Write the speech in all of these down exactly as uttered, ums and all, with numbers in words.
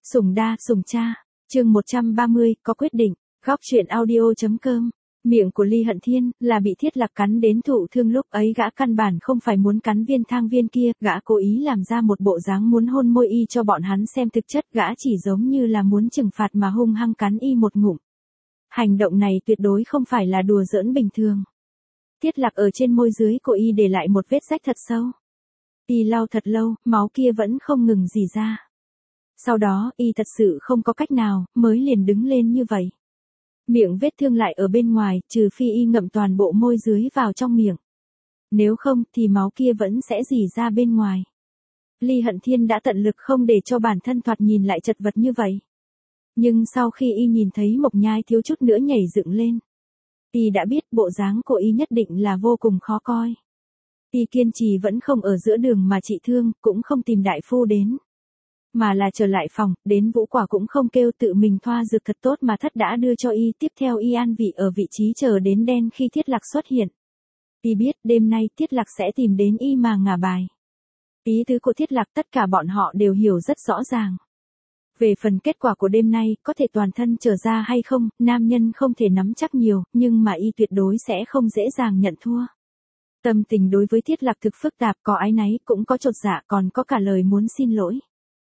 Sủng đa, sủng cha. Chương một trăm ba mươi, có quyết định. Góc truyện audio.com. Miệng của Ly Hận Thiên là bị Thiết Lạc cắn đến thụ thương, lúc ấy gã căn bản không phải muốn cắn viên thang viên kia, gã cố ý làm ra một bộ dáng muốn hôn môi y cho bọn hắn xem, thực chất gã chỉ giống như là muốn trừng phạt mà hung hăng cắn y một ngụm. Hành động này tuyệt đối không phải là đùa giỡn bình thường. Thiết Lạc ở trên môi dưới của y để lại một vết rách thật sâu. Y lau thật lâu, máu kia vẫn không ngừng rỉ ra. Sau đó, y thật sự không có cách nào, mới liền đứng lên như vậy. Miệng vết thương lại ở bên ngoài, trừ phi y ngậm toàn bộ môi dưới vào trong miệng. Nếu không, thì máu kia vẫn sẽ rỉ ra bên ngoài. Ly Hận Thiên đã tận lực không để cho bản thân thoạt nhìn lại chật vật như vậy. Nhưng sau khi y nhìn thấy Mộc Nhai thiếu chút nữa nhảy dựng lên, y đã biết bộ dáng của y nhất định là vô cùng khó coi. Y kiên trì vẫn không ở giữa đường mà trị thương, cũng không tìm đại phu đến, mà là trở lại phòng, đến Vũ Quả cũng không kêu, tự mình thoa dược thật tốt mà thất đã đưa cho y. Tiếp theo y an vị ở vị trí chờ đến đen khi Thiết Lạc xuất hiện. Y biết đêm nay Thiết Lạc sẽ tìm đến y mà ngả bài. Ý tứ của Thiết Lạc tất cả bọn họ đều hiểu rất rõ ràng. Về phần kết quả của đêm nay, có thể toàn thân trở ra hay không, nam nhân không thể nắm chắc nhiều, nhưng mà y tuyệt đối sẽ không dễ dàng nhận thua. Tâm tình đối với Thiết Lạc thực phức tạp, có áy náy, cũng có chột dạ, còn có cả lời muốn xin lỗi.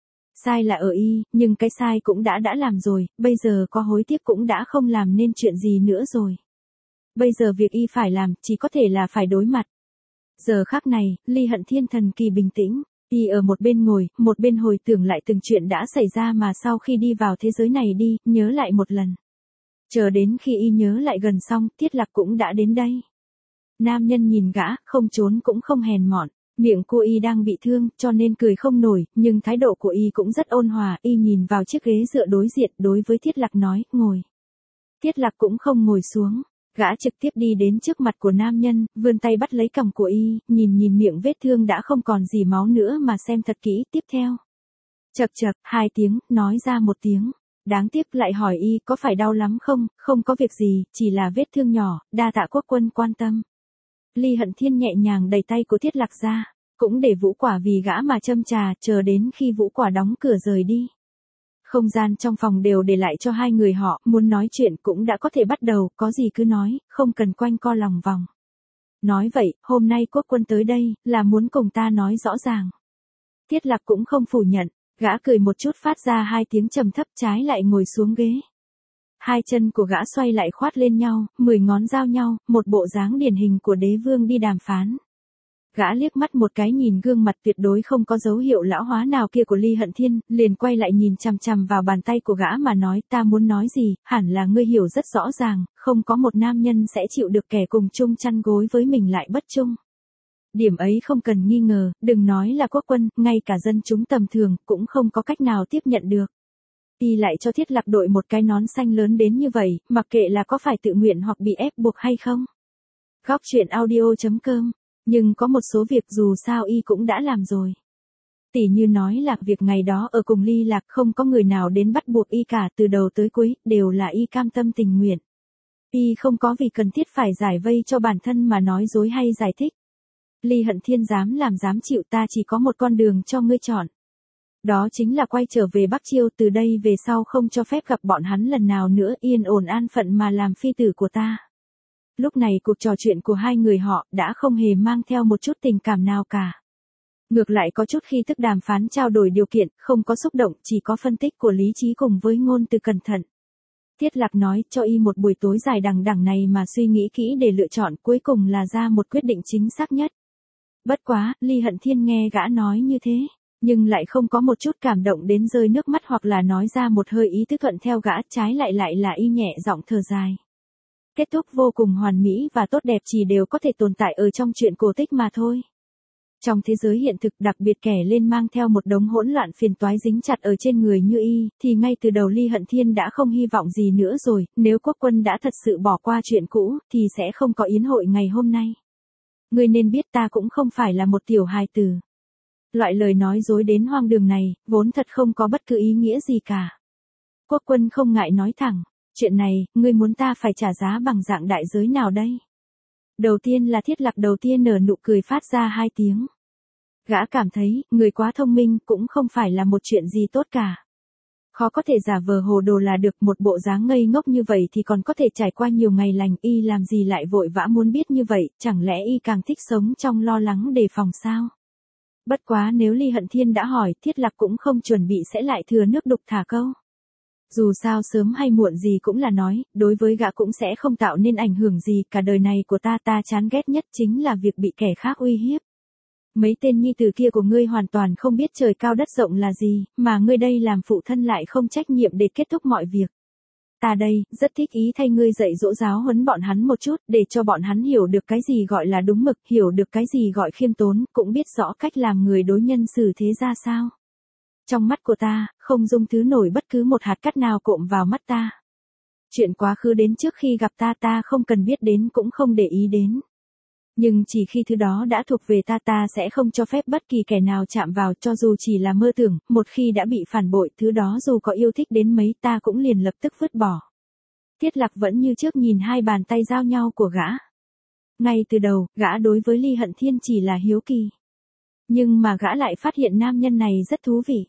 Sai là ở y, nhưng cái sai cũng đã đã làm rồi, bây giờ có hối tiếc cũng đã không làm nên chuyện gì nữa rồi. Bây giờ việc y phải làm, chỉ có thể là phải đối mặt. Giờ khắc này, Ly Hận Thiên thần kỳ bình tĩnh, y ở một bên ngồi, một bên hồi tưởng lại từng chuyện đã xảy ra mà sau khi đi vào thế giới này đi, nhớ lại một lần. Chờ đến khi y nhớ lại gần xong, Thiết Lạc cũng đã đến đây. Nam nhân nhìn gã, không trốn cũng không hèn mọn. Miệng của y đang bị thương, cho nên cười không nổi, nhưng thái độ của y cũng rất ôn hòa. Y nhìn vào chiếc ghế dựa đối diện, đối với Thiết Lạc nói, ngồi. Thiết Lạc cũng không ngồi xuống, gã trực tiếp đi đến trước mặt của nam nhân, vươn tay bắt lấy cằm của y, nhìn nhìn miệng vết thương đã không còn gì máu nữa mà xem thật kỹ. Tiếp theo, chậc chậc, hai tiếng, nói ra một tiếng. Đáng tiếc, lại hỏi y có phải đau lắm không? Không có việc gì, chỉ là vết thương nhỏ, đa tạ Quốc quân quan tâm. Ly Hận Thiên nhẹ nhàng đẩy tay của Thiết Lạc ra, cũng để Vũ Quả vì gã mà châm trà, chờ đến khi Vũ Quả đóng cửa rời đi. Không gian trong phòng đều để lại cho hai người họ, muốn nói chuyện cũng đã có thể bắt đầu, có gì cứ nói, không cần quanh co lòng vòng. Nói vậy, hôm nay Quốc quân tới đây, là muốn cùng ta nói rõ ràng. Thiết Lạc cũng không phủ nhận, gã cười một chút phát ra hai tiếng trầm thấp, trái lại ngồi xuống ghế. Hai chân của gã xoay lại khoát lên nhau, mười ngón giao nhau, một bộ dáng điển hình của đế vương đi đàm phán. Gã liếc mắt một cái nhìn gương mặt tuyệt đối không có dấu hiệu lão hóa nào kia của Ly Hận Thiên, liền quay lại nhìn chằm chằm vào bàn tay của gã mà nói, ta muốn nói gì, hẳn là ngươi hiểu rất rõ ràng, không có một nam nhân sẽ chịu được kẻ cùng chung chăn gối với mình lại bất chung. Điểm ấy không cần nghi ngờ, đừng nói là Quốc quân, ngay cả dân chúng tầm thường cũng không có cách nào tiếp nhận được. Y lại cho Thiết Lạc đội một cái nón xanh lớn đến như vậy, mặc kệ là có phải tự nguyện hoặc bị ép buộc hay không. Góc truyện audio.com. Nhưng có một số việc dù sao y cũng đã làm rồi. Tỉ như nói là việc ngày đó ở cùng Ly Lạc không có người nào đến bắt buộc y cả, từ đầu tới cuối, đều là y cam tâm tình nguyện. Y không có vì cần thiết phải giải vây cho bản thân mà nói dối hay giải thích. Ly Hận Thiên dám làm dám chịu, ta chỉ có một con đường cho ngươi chọn. Đó chính là quay trở về Bắc Chiêu, từ đây về sau không cho phép gặp bọn hắn lần nào nữa, yên ổn an phận mà làm phi tử của ta. Lúc này cuộc trò chuyện của hai người họ đã không hề mang theo một chút tình cảm nào cả. Ngược lại có chút khi thức đàm phán trao đổi điều kiện, không có xúc động, chỉ có phân tích của lý trí cùng với ngôn từ cẩn thận. Thiết Lạc nói cho y một buổi tối dài đằng đằng này mà suy nghĩ kỹ để lựa chọn, cuối cùng là ra một quyết định chính xác nhất. Bất quá, Ly Hận Thiên nghe gã nói như thế, nhưng lại không có một chút cảm động đến rơi nước mắt hoặc là nói ra một hơi ý tứ thuận theo gã, trái lại lại là y nhẹ giọng thở dài. Kết thúc vô cùng hoàn mỹ và tốt đẹp chỉ đều có thể tồn tại ở trong chuyện cổ tích mà thôi. Trong thế giới hiện thực, đặc biệt kẻ lên mang theo một đống hỗn loạn phiền toái dính chặt ở trên người như y, thì ngay từ đầu Ly Hận Thiên đã không hy vọng gì nữa rồi, nếu Quốc quân đã thật sự bỏ qua chuyện cũ, thì sẽ không có yến hội ngày hôm nay. Ngươi nên biết ta cũng không phải là một tiểu hài tử. Loại lời nói dối đến hoang đường này, vốn thật không có bất cứ ý nghĩa gì cả. Quốc quân không ngại nói thẳng, chuyện này, ngươi muốn ta phải trả giá bằng dạng đại giới nào đây? Đầu tiên là Thiết Lạc đầu tiên nở nụ cười phát ra hai tiếng. Gã cảm thấy, người quá thông minh cũng không phải là một chuyện gì tốt cả. Khó có thể giả vờ hồ đồ là được, một bộ dáng ngây ngốc như vậy thì còn có thể trải qua nhiều ngày lành, y làm gì lại vội vã muốn biết như vậy, chẳng lẽ y càng thích sống trong lo lắng đề phòng sao? Bất quá nếu Ly Hận Thiên đã hỏi, Thiết Lạc cũng không chuẩn bị sẽ lại thừa nước đục thả câu. Dù sao sớm hay muộn gì cũng là nói, đối với gã cũng sẽ không tạo nên ảnh hưởng gì, cả đời này của ta ta chán ghét nhất chính là việc bị kẻ khác uy hiếp. Mấy tên nhi tử kia của ngươi hoàn toàn không biết trời cao đất rộng là gì, mà ngươi đây làm phụ thân lại không trách nhiệm để kết thúc mọi việc. Ta đây, rất thích ý thay ngươi dạy dỗ giáo huấn bọn hắn một chút, để cho bọn hắn hiểu được cái gì gọi là đúng mực, hiểu được cái gì gọi khiêm tốn, cũng biết rõ cách làm người đối nhân xử thế ra sao. Trong mắt của ta, không dung thứ nổi bất cứ một hạt cát nào cộm vào mắt ta. Chuyện quá khứ đến trước khi gặp ta ta không cần biết đến cũng không để ý đến. Nhưng chỉ khi thứ đó đã thuộc về ta ta sẽ không cho phép bất kỳ kẻ nào chạm vào, cho dù chỉ là mơ tưởng, một khi đã bị phản bội, thứ đó dù có yêu thích đến mấy ta cũng liền lập tức vứt bỏ. Thiết Lạc vẫn như trước nhìn hai bàn tay giao nhau của gã. Ngay từ đầu, gã đối với Ly Hận Thiên chỉ là hiếu kỳ. Nhưng mà gã lại phát hiện nam nhân này rất thú vị.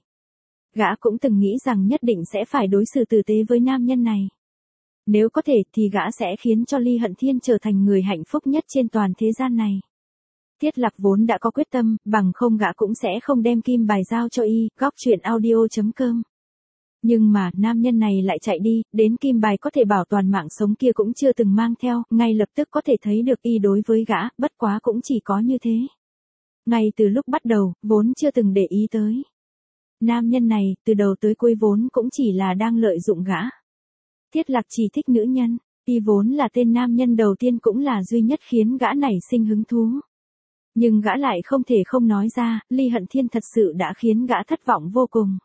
Gã cũng từng nghĩ rằng nhất định sẽ phải đối xử tử tế với nam nhân này. Nếu có thể thì gã sẽ khiến cho Ly Hận Thiên trở thành người hạnh phúc nhất trên toàn thế gian này. Thiết Lạc vốn đã có quyết tâm, bằng không gã cũng sẽ không đem kim bài giao cho y, góc truyện audio chấm com. Nhưng mà, nam nhân này lại chạy đi, đến kim bài có thể bảo toàn mạng sống kia cũng chưa từng mang theo, ngay lập tức có thể thấy được y đối với gã, bất quá cũng chỉ có như thế. Ngay từ lúc bắt đầu, vốn chưa từng để ý tới. Nam nhân này, từ đầu tới cuối vốn cũng chỉ là đang lợi dụng gã. Thiết Lạc chỉ thích nữ nhân, y vốn là tên nam nhân đầu tiên cũng là duy nhất khiến gã nảy sinh hứng thú. Nhưng gã lại không thể không nói ra, Ly Hận Thiên thật sự đã khiến gã thất vọng vô cùng.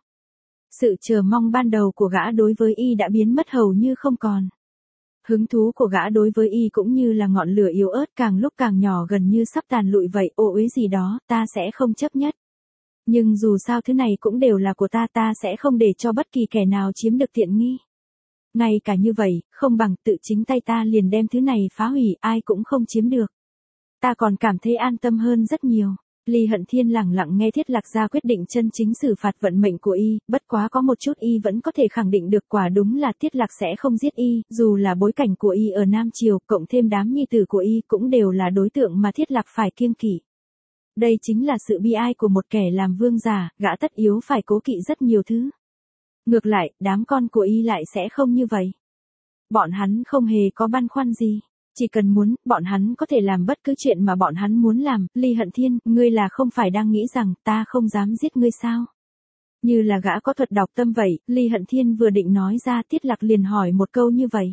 Sự chờ mong ban đầu của gã đối với y đã biến mất hầu như không còn. Hứng thú của gã đối với y cũng như là ngọn lửa yếu ớt càng lúc càng nhỏ gần như sắp tàn lụi vậy, ô uế gì đó, ta sẽ không chấp nhất. Nhưng dù sao thứ này cũng đều là của ta, ta sẽ không để cho bất kỳ kẻ nào chiếm được tiện nghi. Ngay cả như vậy, không bằng tự chính tay ta liền đem thứ này phá hủy, ai cũng không chiếm được. Ta còn cảm thấy an tâm hơn rất nhiều. Ly Hận Thiên lẳng lặng nghe Thiết Lạc ra quyết định chân chính xử phạt vận mệnh của y, bất quá có một chút y vẫn có thể khẳng định được, quả đúng là Thiết Lạc sẽ không giết y, dù là bối cảnh của y ở Nam Triều, cộng thêm đám nhi tử của y cũng đều là đối tượng mà Thiết Lạc phải kiêng kỵ. Đây chính là sự bi ai của một kẻ làm vương giả, gã tất yếu phải cố kỵ rất nhiều thứ. Ngược lại, đám con của y lại sẽ không như vậy. Bọn hắn không hề có băn khoăn gì. Chỉ cần muốn, bọn hắn có thể làm bất cứ chuyện mà bọn hắn muốn làm. Ly Hận Thiên, ngươi là không phải đang nghĩ rằng ta không dám giết ngươi sao? Như là gã có thuật đọc tâm vậy, Ly Hận Thiên vừa định nói ra, Thiết Lạc liền hỏi một câu như vậy.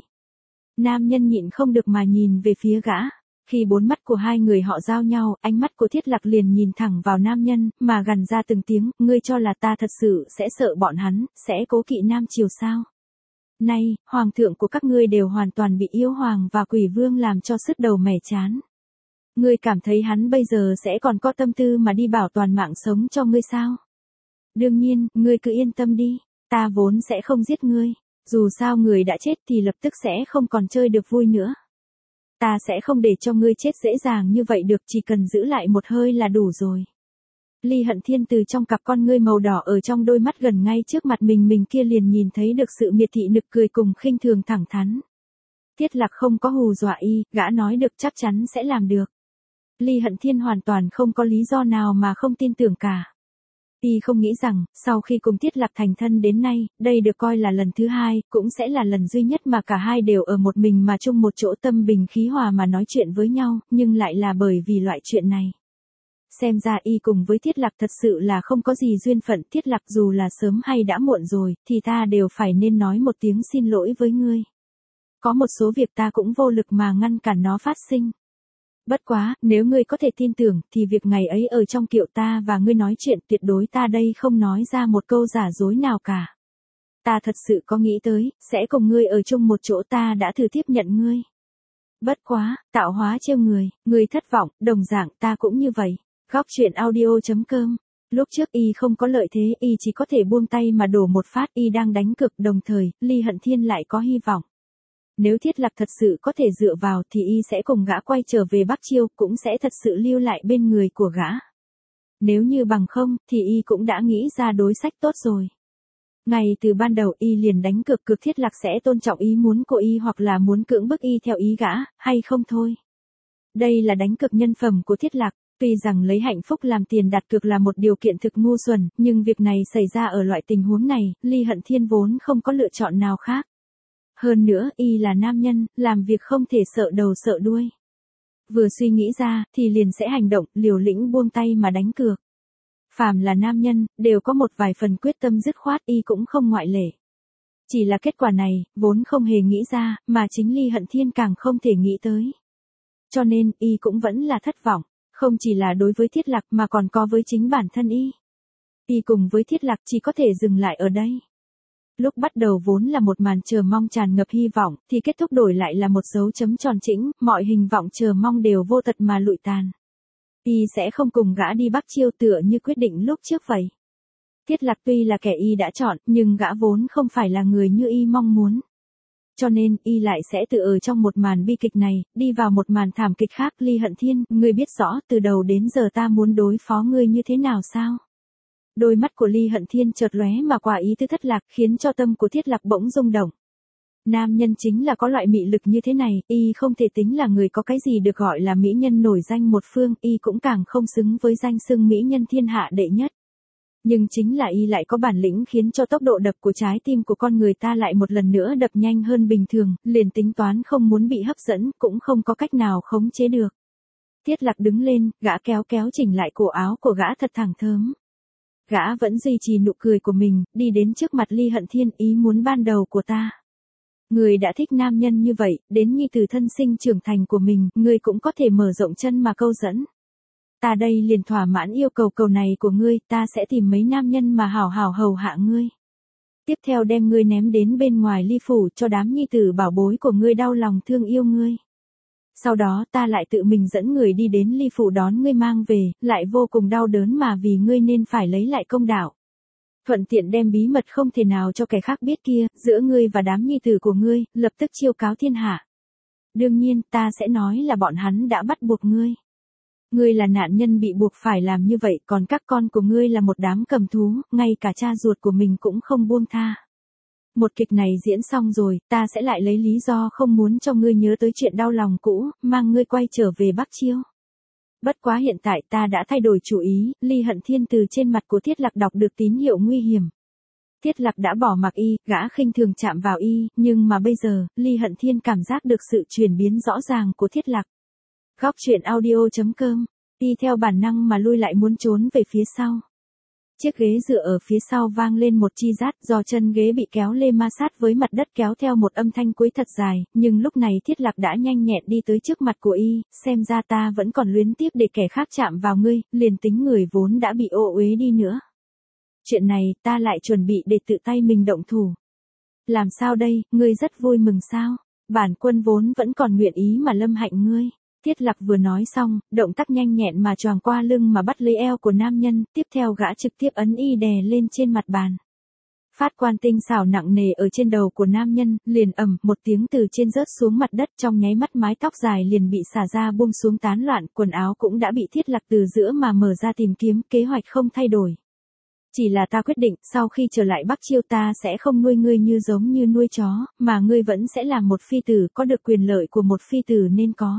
Nam nhân nhịn không được mà nhìn về phía gã. Khi bốn mắt của hai người họ giao nhau, ánh mắt của Thiết Lạc liền nhìn thẳng vào nam nhân, mà gằn ra từng tiếng, ngươi cho là ta thật sự sẽ sợ bọn hắn, sẽ cố kỵ Nam Triều sao? Nay, hoàng thượng của các ngươi đều hoàn toàn bị yêu hoàng và quỷ vương làm cho sứt đầu mẻ chán. Ngươi cảm thấy hắn bây giờ sẽ còn có tâm tư mà đi bảo toàn mạng sống cho ngươi sao? Đương nhiên, ngươi cứ yên tâm đi, ta vốn sẽ không giết ngươi, dù sao người đã chết thì lập tức sẽ không còn chơi được vui nữa. Ta sẽ không để cho ngươi chết dễ dàng như vậy được, chỉ cần giữ lại một hơi là đủ rồi. Ly Hận Thiên từ trong cặp con ngươi màu đỏ ở trong đôi mắt gần ngay trước mặt mình mình kia liền nhìn thấy được sự miệt thị nực cười cùng khinh thường thẳng thắn. Thiết Lạc không có hù dọa y, gã nói được chắc chắn sẽ làm được. Ly Hận Thiên hoàn toàn không có lý do nào mà không tin tưởng cả. Y không nghĩ rằng, sau khi cùng Thiết Lạc thành thân đến nay, đây được coi là lần thứ hai, cũng sẽ là lần duy nhất mà cả hai đều ở một mình mà chung một chỗ tâm bình khí hòa mà nói chuyện với nhau, nhưng lại là bởi vì loại chuyện này. Xem ra y cùng với Thiết Lạc thật sự là không có gì duyên phận. Thiết Lạc, dù là sớm hay đã muộn rồi, thì ta đều phải nên nói một tiếng xin lỗi với ngươi. Có một số việc ta cũng vô lực mà ngăn cản nó phát sinh. Bất quá, nếu ngươi có thể tin tưởng, thì việc ngày ấy ở trong kiệu ta và ngươi nói chuyện tuyệt đối ta đây không nói ra một câu giả dối nào cả. Ta thật sự có nghĩ tới, sẽ cùng ngươi ở chung một chỗ, ta đã thử tiếp nhận ngươi. Bất quá, tạo hóa trêu người, ngươi thất vọng, đồng dạng ta cũng như vậy. Góc truyện audio chấm com. Lúc trước y không có lợi thế, y chỉ có thể buông tay mà đổ một phát, y đang đánh cực, đồng thời, Ly Hận Thiên lại có hy vọng. Nếu Thiết Lạc thật sự có thể dựa vào thì y sẽ cùng gã quay trở về Bắc Chiêu, cũng sẽ thật sự lưu lại bên người của gã. Nếu như bằng không, thì y cũng đã nghĩ ra đối sách tốt rồi. Ngay từ ban đầu y liền đánh cược cược Thiết Lạc sẽ tôn trọng ý muốn của y hoặc là muốn cưỡng bức y theo ý gã, hay không thôi. Đây là đánh cược nhân phẩm của Thiết Lạc. Tuy rằng lấy hạnh phúc làm tiền đặt cược là một điều kiện thực ngu xuẩn, nhưng việc này xảy ra ở loại tình huống này, Ly Hận Thiên vốn không có lựa chọn nào khác. Hơn nữa, y là nam nhân, làm việc không thể sợ đầu sợ đuôi. Vừa suy nghĩ ra, thì liền sẽ hành động, liều lĩnh buông tay mà đánh cược. Phàm là nam nhân, đều có một vài phần quyết tâm dứt khoát, y cũng không ngoại lệ. Chỉ là kết quả này, vốn không hề nghĩ ra, mà chính Ly Hận Thiên càng không thể nghĩ tới. Cho nên, y cũng vẫn là thất vọng. Không chỉ là đối với Thiết Lạc mà còn có với chính bản thân y. Y cùng với Thiết Lạc chỉ có thể dừng lại ở đây. Lúc bắt đầu vốn là một màn chờ mong tràn ngập hy vọng, thì kết thúc đổi lại là một dấu chấm tròn chỉnh, mọi hình vọng chờ mong đều vô tật mà lụi tàn. Y sẽ không cùng gã đi Bắc Chiêu tựa như quyết định lúc trước vậy. Thiết Lạc tuy là kẻ y đã chọn, nhưng gã vốn không phải là người như y mong muốn. Cho nên, y lại sẽ tự ở trong một màn bi kịch này, đi vào một màn thảm kịch khác. Ly Hận Thiên, ngươi biết rõ từ đầu đến giờ ta muốn đối phó ngươi như thế nào sao? Đôi mắt của Ly Hận Thiên chợt lóe mà quả ý tứ thất lạc, khiến cho tâm của Thiết Lạc bỗng rung động. Nam nhân chính là có loại mị lực như thế này, y không thể tính là người có cái gì được gọi là mỹ nhân nổi danh một phương, y cũng càng không xứng với danh xưng mỹ nhân thiên hạ đệ nhất. Nhưng chính là y lại có bản lĩnh khiến cho tốc độ đập của trái tim của con người ta lại một lần nữa đập nhanh hơn bình thường, liền tính toán không muốn bị hấp dẫn, cũng không có cách nào khống chế được. Thiết Lạc đứng lên, gã kéo kéo chỉnh lại cổ áo của gã thật thẳng thớm. Gã vẫn duy trì nụ cười của mình, đi đến trước mặt Ly Hận Thiên, ý muốn ban đầu của ta. Người đã thích nam nhân như vậy, đến nhi tử thân sinh trưởng thành của mình, người cũng có thể mở rộng chân mà câu dẫn. Ta đây liền thỏa mãn yêu cầu cầu này của ngươi, ta sẽ tìm mấy nam nhân mà hảo hảo hầu hạ ngươi. Tiếp theo đem ngươi ném đến bên ngoài Ly phủ cho đám nhi tử bảo bối của ngươi đau lòng thương yêu ngươi. Sau đó ta lại tự mình dẫn người đi đến Ly phủ đón ngươi mang về, lại vô cùng đau đớn mà vì ngươi nên phải lấy lại công đạo. Thuận tiện đem bí mật không thể nào cho kẻ khác biết kia, giữa ngươi và đám nhi tử của ngươi, lập tức chiêu cáo thiên hạ. Đương nhiên, ta sẽ nói là bọn hắn đã bắt buộc ngươi. Ngươi là nạn nhân bị buộc phải làm như vậy, còn các con của ngươi là một đám cầm thú, ngay cả cha ruột của mình cũng không buông tha. Một kịch này diễn xong rồi, ta sẽ lại lấy lý do không muốn cho ngươi nhớ tới chuyện đau lòng cũ, mang ngươi quay trở về Bắc Chiêu. Bất quá hiện tại ta đã thay đổi chủ ý, Ly Hận Thiên từ trên mặt của Thiết Lạc đọc được tín hiệu nguy hiểm. Thiết Lạc đã bỏ mặc y, gã khinh thường chạm vào y, nhưng mà bây giờ, Ly Hận Thiên cảm giác được sự chuyển biến rõ ràng của Thiết Lạc. Góc truyện audio chấm com, y theo bản năng mà lui lại muốn trốn về phía sau. Chiếc ghế dựa ở phía sau vang lên một chi rát, do chân ghế bị kéo lê ma sát với mặt đất kéo theo một âm thanh cuối thật dài, nhưng lúc này Thiết Lạc đã nhanh nhẹn đi tới trước mặt của y, xem ra ta vẫn còn luyến tiếc để kẻ khác chạm vào ngươi, liền tính người vốn đã bị ô uế đi nữa. Chuyện này ta lại chuẩn bị để tự tay mình động thủ. Làm sao đây, ngươi rất vui mừng sao? Bản quân vốn vẫn còn nguyện ý mà lâm hạnh ngươi. Thiết Lạc vừa nói xong, động tác nhanh nhẹn mà choàng qua lưng mà bắt lấy eo của nam nhân, tiếp theo gã trực tiếp ấn y đè lên trên mặt bàn. Phát quan tinh xảo nặng nề ở trên đầu của nam nhân, liền ầm một tiếng từ trên rớt xuống mặt đất, trong nháy mắt mái tóc dài liền bị xả ra buông xuống tán loạn, quần áo cũng đã bị Thiết Lạc từ giữa mà mở ra tìm kiếm, kế hoạch không thay đổi. Chỉ là ta quyết định, sau khi trở lại Bắc Chiêu ta sẽ không nuôi ngươi như giống như nuôi chó, mà ngươi vẫn sẽ là một phi tử có được quyền lợi của một phi tử nên có.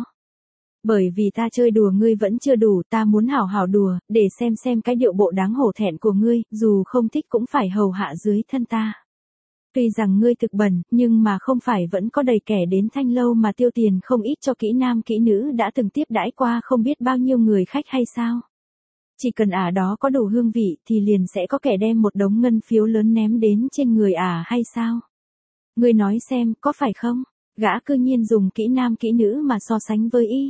Bởi vì ta chơi đùa ngươi vẫn chưa đủ, ta muốn hảo hảo đùa, để xem xem cái điệu bộ đáng hổ thẹn của ngươi, dù không thích cũng phải hầu hạ dưới thân ta. Tuy rằng ngươi thực bẩn, nhưng mà không phải vẫn có đầy kẻ đến Thanh Lâu mà tiêu tiền không ít cho kỹ nam kỹ nữ đã từng tiếp đãi qua không biết bao nhiêu người khách hay sao? Chỉ cần ả đó có đủ hương vị thì liền sẽ có kẻ đem một đống ngân phiếu lớn ném đến trên người ả hay sao? Ngươi nói xem, có phải không? Gã cư nhiên dùng kỹ nam kỹ nữ mà so sánh với y.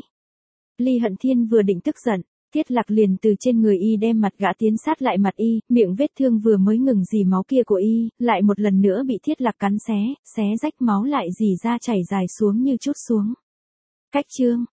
Ly Hận Thiên vừa định tức giận, Thiết Lạc liền từ trên người y đem mặt gã tiến sát lại mặt y, miệng vết thương vừa mới ngừng rỉ máu kia của y, lại một lần nữa bị Thiết Lạc cắn xé, xé rách máu lại rỉ ra chảy dài xuống như chút xuống. Cách chương